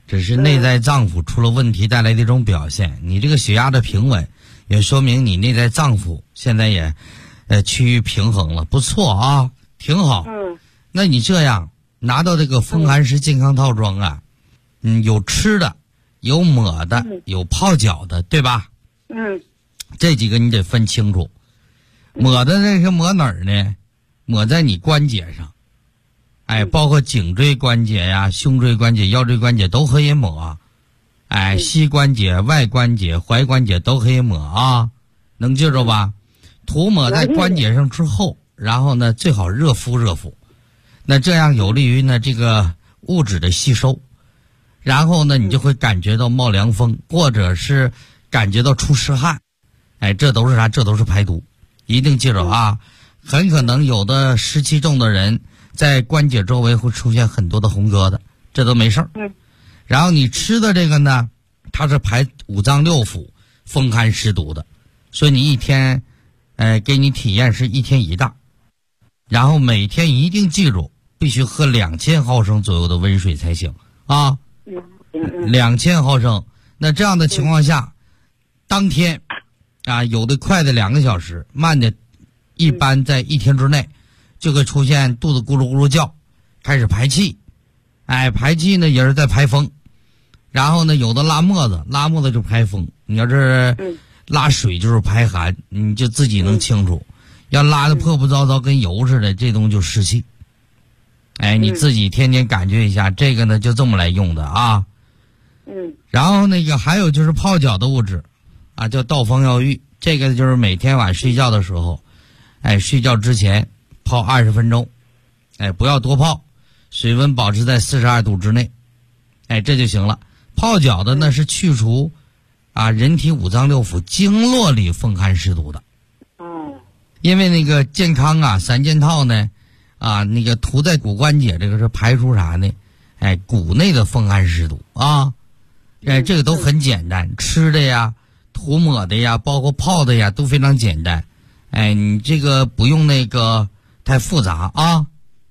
只是内在脏腑出了问题带来的一种表现。你这个血压的平稳，也说明你内在脏腑现在也趋于平衡了，不错啊，挺好。那你这样拿到这个风寒湿健康套装啊，有吃的，有抹的，有泡脚的，对吧？这几个你得分清楚。抹的那是抹哪儿呢？抹在你关节上，包括颈椎关节呀、胸椎关节、腰椎关节都可以抹，膝关节、外关节、踝关节都可以抹啊，能记住吧？涂抹在关节上之后，然后呢，最好热敷热敷，那这样有利于呢这个物质的吸收，然后呢，你就会感觉到冒凉风，或者是感觉到出湿汗，这都是啥？这都是排毒，一定记住啊！很可能有的湿气重的人在关节周围会出现很多的红疙瘩，这都没事儿。然后你吃的这个呢，它是排五脏六腑、风寒湿毒的，所以你一天，给你体验是1天1袋，然后每天一定记住必须喝2000毫升左右的温水才行啊。2000毫升，那这样的情况下，当天啊，有的快的2个小时，慢的一般在1天之内就会出现肚子咕噜咕噜叫，开始排气，排气呢也是在排风，然后呢有的拉沫子就排风，你要是拉水就是排寒，你就自己能清楚。要拉的破破糟糟跟油似的，这东西就湿气。你自己天天感觉一下，这个呢就这么来用的啊。然后那个还有就是泡脚的物质啊，叫稻风药浴，这个就是每天晚睡觉的时候，睡觉之前泡20分钟，不要多泡，水温保持在42度之内，这就行了。泡脚的呢是去除人体五脏六腑经络里风寒湿毒的。因为那个健康3件套呢，那个涂在骨关节，这个是排除啥呢？骨内的风寒湿毒啊。这个都很简单，吃的呀、涂抹的呀，包括泡的呀，都非常简单。你这个不用那个太复杂啊。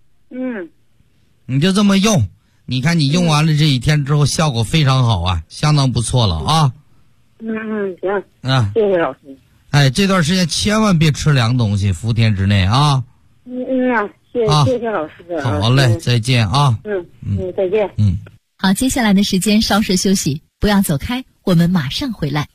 你就这么用，你看你用完了这1天之后，效果非常好啊，相当不错了啊。 行。谢谢老师。 这段时间千万别吃凉东西，10天之内啊。 谢谢老师。 好嘞，再见啊。 再见。 好，接下来的时间稍事休息，不要走开，我们马上回来。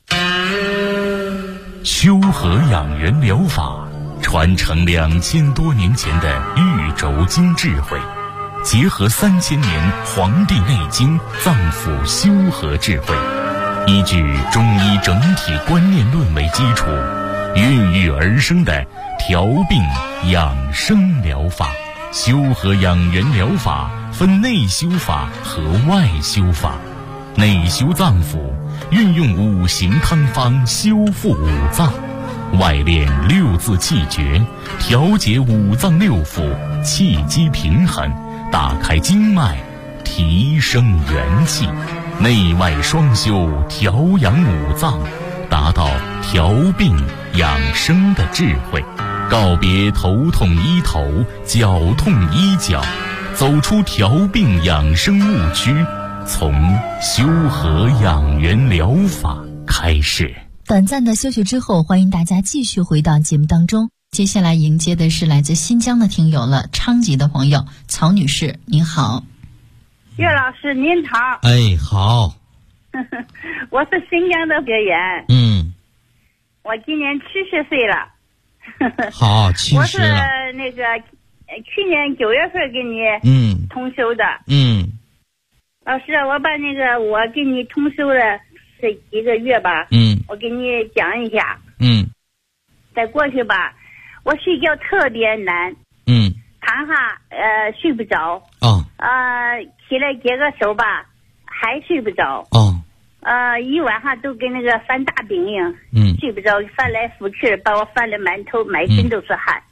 修和养元疗法传承2000多年前的玉轴经智慧，结合3000年《黄帝内经》脏腑修和智慧，依据中医整体观念论为基础，孕育而生的调病养生疗法。修和养元疗法分内修法和外修法。内修脏腑，运用5行汤方修复五脏；外练6字气诀，调节五脏六腑，气机平衡，打开经脉，提升元气。内外双修，调养五脏，达到调病养生的智慧。告别头痛医头，脚痛医脚，走出调病养生误区，从修和养元疗法开始。 短暂的休息之后，欢迎大家继续回到节目当中。接下来迎接的是来自新疆的听友了，昌吉的朋友曹女士，您好。 岳老师您好。 好。 我是新疆的学员。我今年70岁了。 好，70了。 我是那个去年9月份给你通修的。老师，我把那个我给你通修的这1个月吧，我给你讲一下。在过去吧，我睡觉特别难。躺下睡不着。起来解个手吧，还睡不着。一晚上都跟那个翻大饼一样。睡不着，翻来覆去，把我翻得满身都是汗。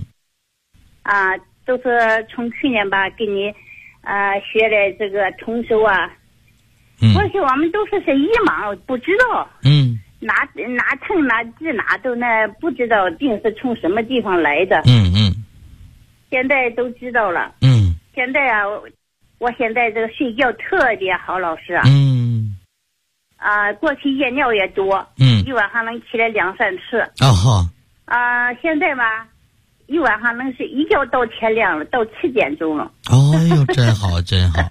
都是从去年吧给你学的这个通修啊。过去我们都是医盲，不知道。哪疼哪治哪都不知道病是从什么地方来的。现在都知道了。现在我现在这个睡觉特别好，老师。过去夜尿也多，一晚上能起来2、3次。现在吧，一晚上能是一觉到天亮了，到7点钟了。 真好，真好。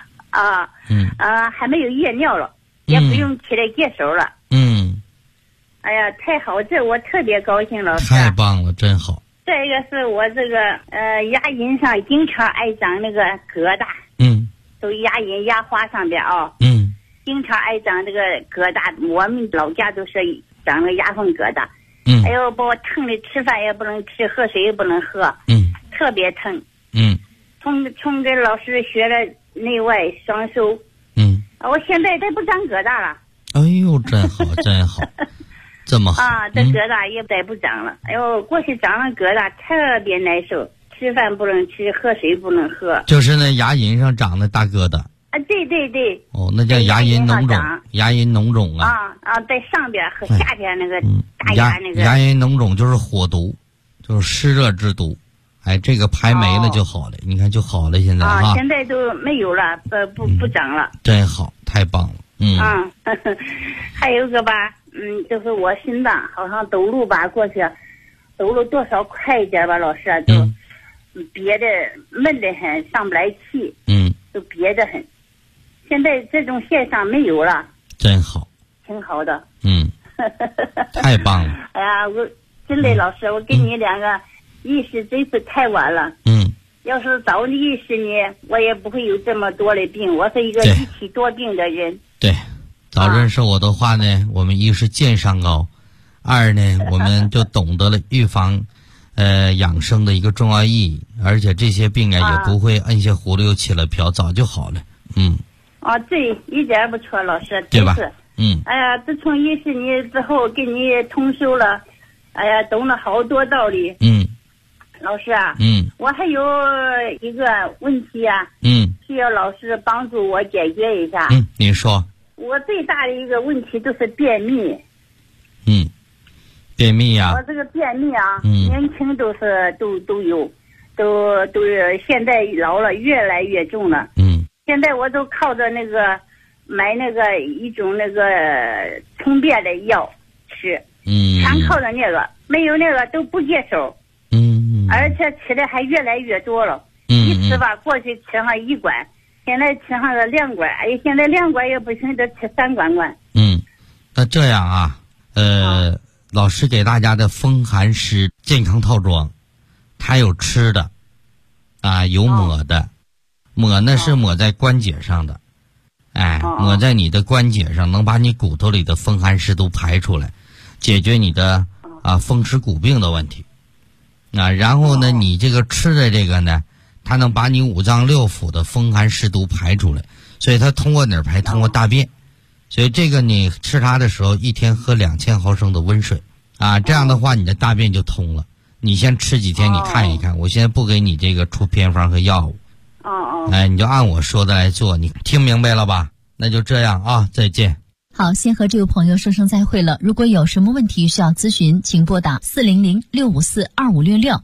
还没有夜尿了，也不用起来解手了。哎呀，太好，这我特别高兴，老师。 太棒了，真好。 再一个是我这个牙龈上经常爱长那个疙瘩。都牙龈牙花上边啊。经常爱长这个疙瘩，我们老家都是长了牙缝疙瘩。哎呦，把我疼的吃饭也不能吃，喝水也不能喝。特别疼。从这老师学了内外双收。我现在再不长疙瘩了。 哎呦，真好，真好。这么好这疙瘩也再不长了。哎呦，过去长了疙瘩特别难受，吃饭不能吃，喝水不能喝。 就是那牙龈上长的大疙瘩。 对对对。 那叫牙龈脓肿。牙龈脓肿啊。 在上边和下边那个大牙那个。 牙龈脓肿就是火毒，就是湿热之毒。这个排没了就好了，你看就好了。现在现在都没有了，不长了。 真好，太棒了。 还有个吧，就是我心脏好像走路吧，过去走路多少快一点吧，老师都憋得闷得很，上不来气。都憋得很。现在这种现象没有了。 真好。 挺好的。 太棒了。 哎呀，我真的老师，我跟你两个意识真是太晚了。要是早的意识呢，我也不会有这么多的病。我是一个一体多病的人。 对，早认识我的话呢，我们一是见上高，二呢，我们就懂得了预防养生的一个重要意义，而且这些病也不会摁下葫芦又起了瓢，早就好了。 对，一点不错，老师， 对吧？ 哎呀，自从认识你之后，跟你通修了，哎呀，懂了好多道理。老师啊，我还有一个问题啊，需要老师帮助我解决一下。 你说。 我最大的一个问题就是便秘。 便秘呀。 我这个便秘啊，年轻都有，都现在老了越来越重了。现在我都靠着那个买那个一种那个通便的药吃，全靠着那个，没有那个都不接手。而且吃的还越来越多了。一吃吧，过去吃上1管，现在吃上了2管。哎呀，现在2管也不行，得吃3管。 那这样啊，老师给大家的风寒湿健康套装，它有吃的，有抹的，抹呢是抹在关节上的，抹在你的关节上，能把你骨头里的风寒湿都排出来，解决你的风湿骨病的问题。然后呢，你这个吃的这个呢，它能把你5脏6腑的风寒湿毒排出来，所以它通过哪儿排？通过大便。所以这个你吃它的时候，一天喝2000毫升的温水这样的话你的大便就通了。你先吃几天，你看一看。我现在不给你这个出偏方和药物。你就按我说的来做，你听明白了吧？那就这样啊，再见。 好，先和这位朋友说声再会了。如果有什么问题需要咨询，请拨打400-654-2566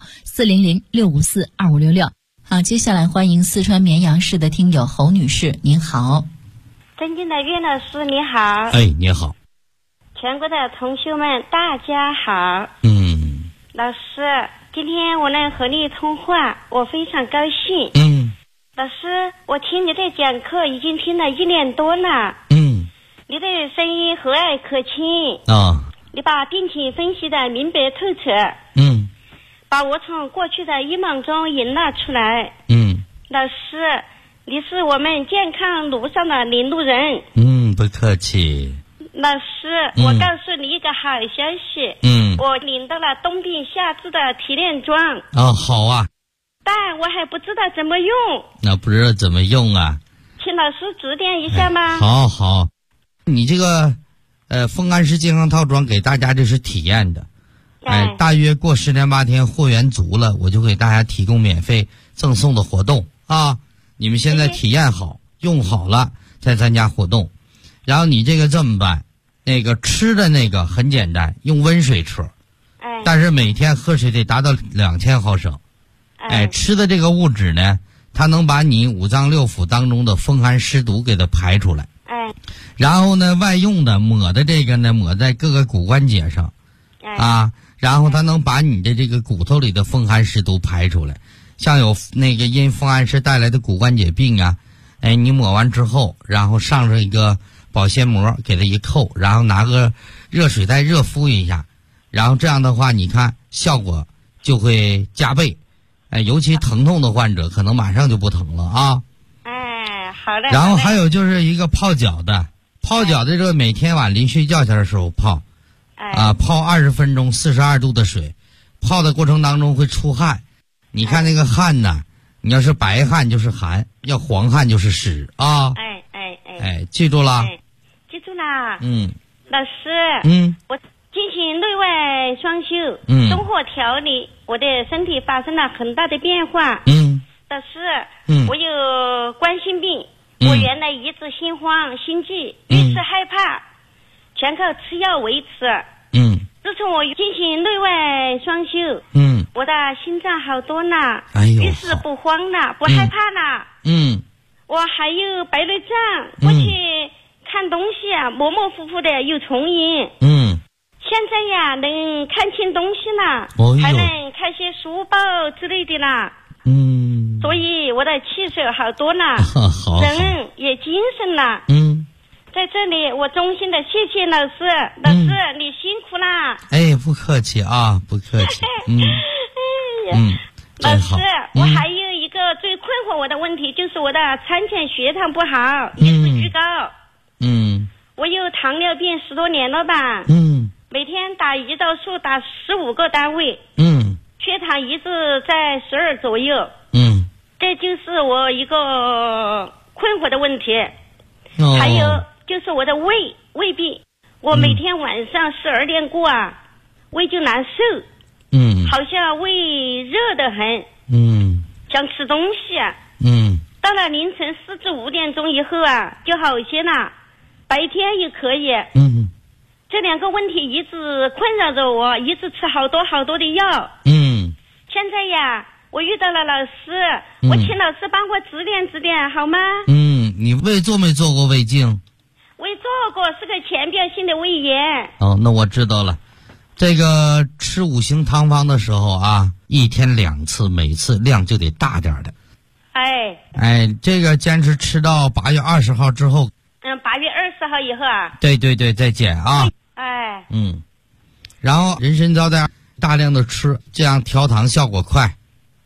400-654-2566。好，接下来欢迎四川绵阳市的听友侯女士，您好。 尊敬的岳老师，你好。 你好。 全国的同学们，大家好。老师，今天我能和你通话，我非常高兴。老师，我听你的讲课已经听了1年多了。你的声音和蔼可亲。你把病情分析的明白透彻。把我从过去的阴霾中引了出来。老师，你是我们健康路上的领路人。 不客气。 老师，我告诉你一个好消息。我领到了冬病夏治的提炼装。 好啊。 但我还不知道怎么用。 那不知道怎么用啊？ 请老师指点一下吗？ 好。你这个风寒湿健康套装给大家这是体验的。大约过10天8天货源足了，我就给大家提供免费赠送的活动你们现在体验好用好了再参加活动。然后你这个这么办，那个吃的那个很简单，用温水吃。但是每天喝水得达到2000毫升。吃的这个物质呢， 它能把你五脏六腑当中的风寒湿毒给它排出来。然后呢，外用的抹的这个呢，抹在各个骨关节上，然后它能把你的这个骨头里的风寒湿毒排出来。像有那个因风寒湿带来的骨关节病啊，你抹完之后，然后上一个保鲜膜给它一扣，然后拿个热水袋热敷一下，然后这样的话，你看效果就会加倍。尤其疼痛的患者可能马上就不疼了啊。 好的。 然后还有就是一个泡脚的，这个每天晚临睡觉前的时候泡，泡20分钟，42度的水，泡的过程当中会出汗，你看那个汗呢，你要是白汗就是寒，要黄汗就是湿啊。记住了？ 记住了。老师。我进行内外双修，综合调理，我的身体发生了很大的变化。老师，我有冠心病，我原来一直心慌心悸，遇事害怕，全靠吃药维持。自从我进行内外双修，我的心脏好多了，遇事不慌了，不害怕了。我还有白内障，过去看东西模模糊糊的有重影。现在呀，能看清东西了，还能看些书报之类的了。所以我的气色好多了，人也精神了。在这里我衷心的谢谢老师，老师你辛苦啦。 不客气啊，不客气。 老师，我还有一个最困惑我的问题，就是我的产前血糖不好，一直居高。我有糖尿病10多年了吧。每天打胰岛素打15个单位，血糖一直在12左右，这就是我一个困惑的问题。还有就是我的胃病，我每天晚上12点过胃就难受，好像胃热得很，想吃东西到了凌晨4至5点钟以后就好些了，白天也可以。这2个问题一直困扰着我，一直吃好多的药。现在呀，我遇到了老师，我请老师帮我指点好吗？ 你胃做没做过胃镜？ 胃做过，是个浅表性的胃炎。 那我知道了。这个吃5行汤方的时候1天2次，每次量就得大点的。这个坚持吃到8月20号之后。 8月20号以后对，再见啊。然后人参皂苷大量的吃，这样调糖效果快。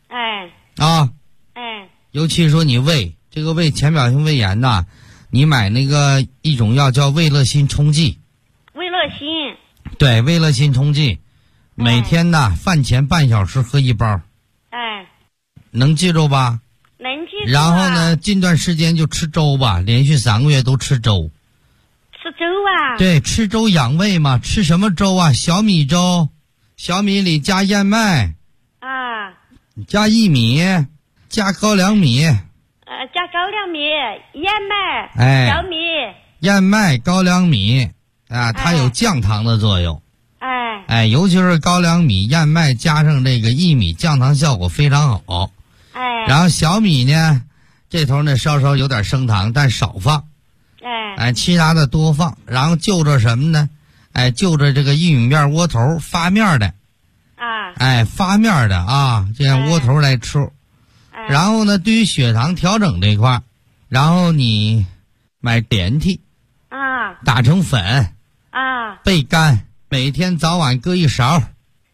尤其说你这个胃浅表性胃炎呐，你买那个一种药叫胃乐心冲剂。 胃乐心。 对，胃乐心冲剂，每天呢饭前半小时喝1包。能记住吧？ 能记住。 然后呢，近段时间就吃粥吧，连续3个月都吃粥。 吃粥对，吃粥养胃嘛。吃什么粥小米粥，小米里加燕麦加薏米，加高粱米。 加高粱米、燕麦、小米。 燕麦、高粱米它有降糖的作用。尤其是高粱米、燕麦加上这个薏米，降糖效果非常好。然后小米呢，这头呢稍稍有点升糖，但少放。其他的多放。然后就着什么呢？就着这个玉米面窝头发面的。发面的这样窝头来吃。然后呢，对于血糖调整这一块，然后你买点体打成粉备干，每天早晚各1勺。